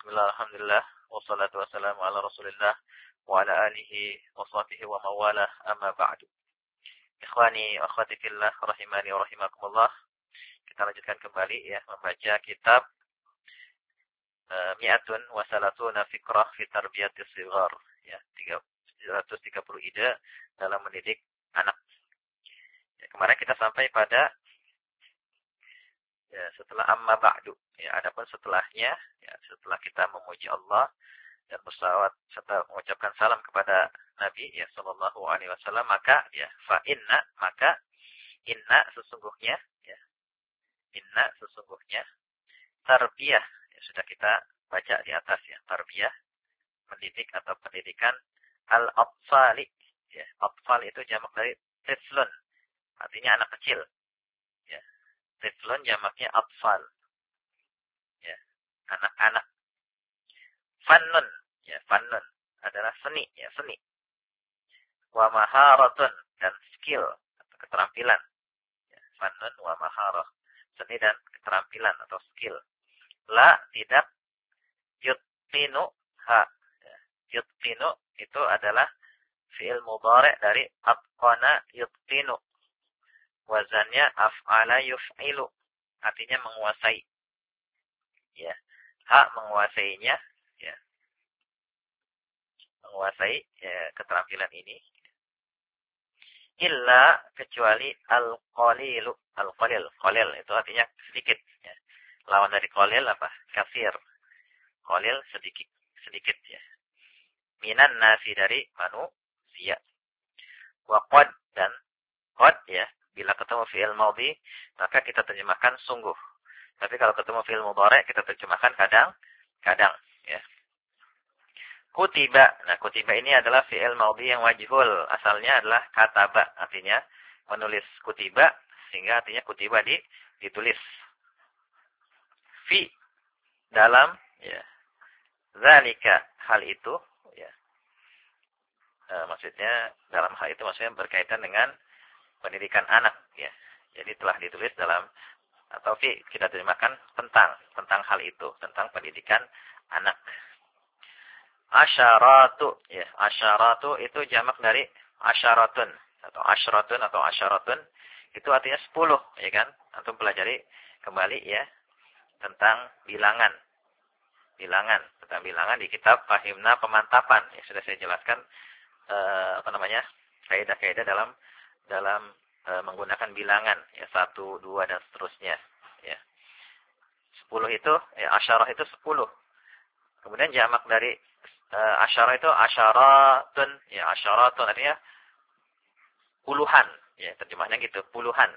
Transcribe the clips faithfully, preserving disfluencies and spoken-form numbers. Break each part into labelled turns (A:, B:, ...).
A: Bismillah, alhamdulillah, wassalatu wassalamu ala rasulillah, wa ala alihi wa sahbihi wa mawalah, amma ba'du. Ikhwani wa akhwati fillah, rahimani wa rahimakumullah. Kita lanjutkan kembali ya, membaca kitab uh, Mi'atun wa salatuna fikrah fi tarbiyatis shighar. Ya, tiga ratus tiga puluh ide dalam mendidik anak. Ya, kemarin kita sampai pada ya, setelah amma ba'du. Ya, adapun setelahnya, ya, setelah kita memuji Allah dan bersalawat serta mengucapkan salam kepada Nabi ya sallallahu alaihi wasallam, maka ya fa inna, maka inna sesungguhnya ya, inna sesungguhnya tarbiyah ya, sudah kita baca di atas ya, tarbiyah mendidik atau pendidikan al-atfali ya, atfal itu jamak dari tiflun, artinya anak kecil ya. Tiflun jamaknya atfal ya, anak-anak. Fannun ya, fannun adalah seni ya, seni. Wa maharatun, dan skill atau keterampilan ya, fannun wa maharah, seni dan keterampilan atau skill. La, tidak. Yutqinu, ha ya. Yutqinu itu adalah fi'il mudhari' dari atqana yutqinu, wazannya af'ala yuf'ilu, artinya menguasai ya. Ha, menguasainya ya, menguasai ya, keterampilan ini. Illa, kecuali al-qalilu, al-qalil, qalil itu artinya sedikit ya. Lawan dari qalil apa? Katsir. Qalil sedikit, sedikit ya. Minan nasi, dari manusia. Wa qad, dan qad ya, bila ketemu fi'il madhi maka kita terjemahkan sungguh. Tapi kalau ketemu fi'il mudhari kita terjemahkan kadang-kadang ya. Kutiba. Nah, kutiba ini adalah fi'il madhi yang wajhul. Asalnya adalah kataba, artinya menulis. Kutiba, sehingga artinya kutiba di ditulis. Fi, dalam ya. Zalika, hal itu ya. E, maksudnya dalam hal itu maksudnya berkaitan dengan pendidikan anak ya. Jadi telah ditulis dalam, atau fi kita terjemahkan tentang tentang hal itu, tentang pendidikan anak. Asyaratu ya, asyaratu itu jamak dari asyaratun atau asyaratun atau asyaratun, itu artinya sepuluh ya kan. Antum pelajari kembali ya tentang bilangan. Bilangan, tentang bilangan di kitab Fahimna Pemantapan. Ya, sudah saya jelaskan eh, apa namanya? kaidah-kaidah dalam dalam eh, menggunakan bilangan ya, satu, dua dan seterusnya ya. sepuluh itu ya, asyarah itu sepuluh. Kemudian jamak dari Uh, asyara itu asyaratun ya, asyaratun artinya puluhan ya, terjemahnya gitu, puluhan.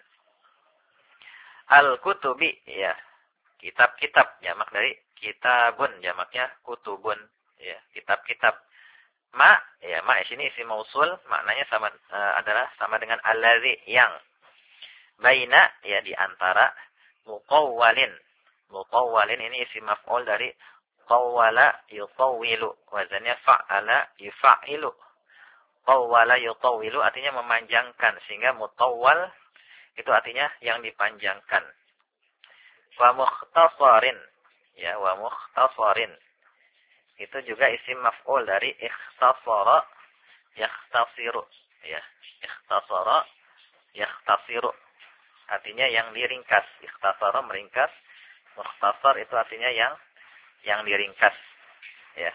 A: Al-kutubi ya, kitab-kitab, jamak dari kitabun, jamaknya kutubun ya, kitab-kitab. Ma ya, ma di sini isim mausul, maknanya sama uh, adalah sama dengan allazi, yang. Baina ya, di antara. Muqawwalin, muqawwalin ini isim maf'ul dari qawwala yutawwilu, wazannya fa'ala yufa'ilu. Qawwala yutawwilu artinya memanjangkan, sehingga mutawwal itu artinya yang dipanjangkan. Wa mukhtasarin ya, wa mukhtasarin itu juga isim maf'ul dari ikhtasara yakhtasiru ya, ikhtasara yakhtasiru artinya yang diringkas. Ikhtasara meringkas, mukhtasar itu artinya yang yang diringkas ya.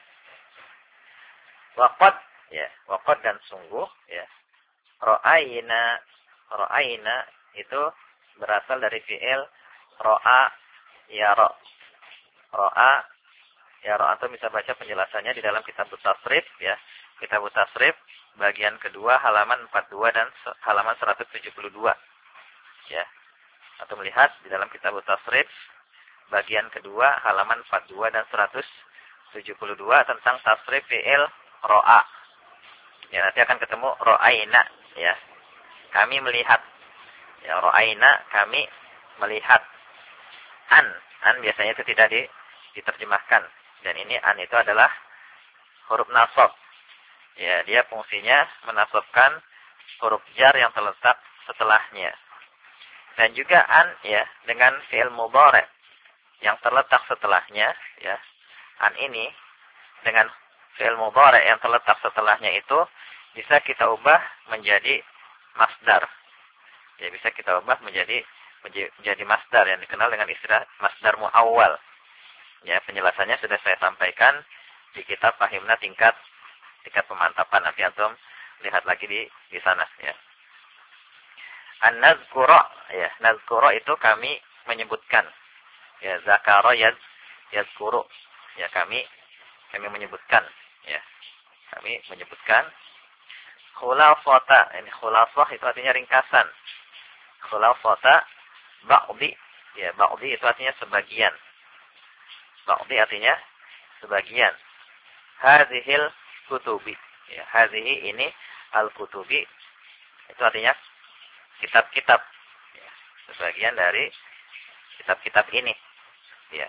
A: Waqad ya, waqad dan sungguh ya. Ra'ayna, ra'ayna itu berasal dari fi'il ra'a yara. Ra'a yara, atau bisa baca penjelasannya di dalam kitab Tasrif ya. Kitab Tasrif bagian kedua halaman empat puluh dua dan halaman seratus tujuh puluh dua ya. Atau melihat di dalam kitab Tasrif bagian kedua halaman empat puluh dua dan seratus tujuh puluh dua tentang tasrif fi'il ro'a. Ya, nanti akan ketemu ro'aina ya. Kami melihat. Ya, ro'aina, kami melihat. An, an biasanya itu tidak di, diterjemahkan. Dan ini an itu adalah huruf nasab. Ya, dia fungsinya menasabkan huruf jar yang terletak setelahnya. Dan juga an ya dengan fi'il mudhari yang terletak setelahnya ya, An ini dengan fi'il mudhari' yang terletak setelahnya itu bisa kita ubah menjadi masdar. Ya, bisa kita ubah menjadi menjadi masdar yang dikenal dengan istilah masdar muawwal. Ya, penjelasannya sudah saya sampaikan di kitab Fahimna tingkat tingkat pemantapan. Nanti antum lihat lagi di di sana ya. An-nazkura, ya, nazkura itu kami menyebutkan. Ya, zakara yaz yazkuru. Ya, kami kami menyebutkan, ya. Kami menyebutkan khulafata. Ini khulafah itu artinya ringkasan. Khulafata ba'di. Ya, ba'di itu artinya sebagian. Ba'di artinya sebagian. Hadhil kutubi. Ya, hadhihi ini al-kutubi. Itu artinya kitab-kitab. Ya, sebagian dari kitab-kitab ini. Ya.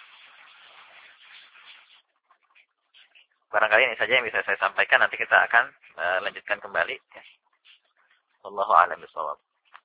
A: Barangkali ini saja yang bisa saya sampaikan. Nanti kita akan uh, lanjutkan kembali. Ya. Wallahu a'lam bishawab.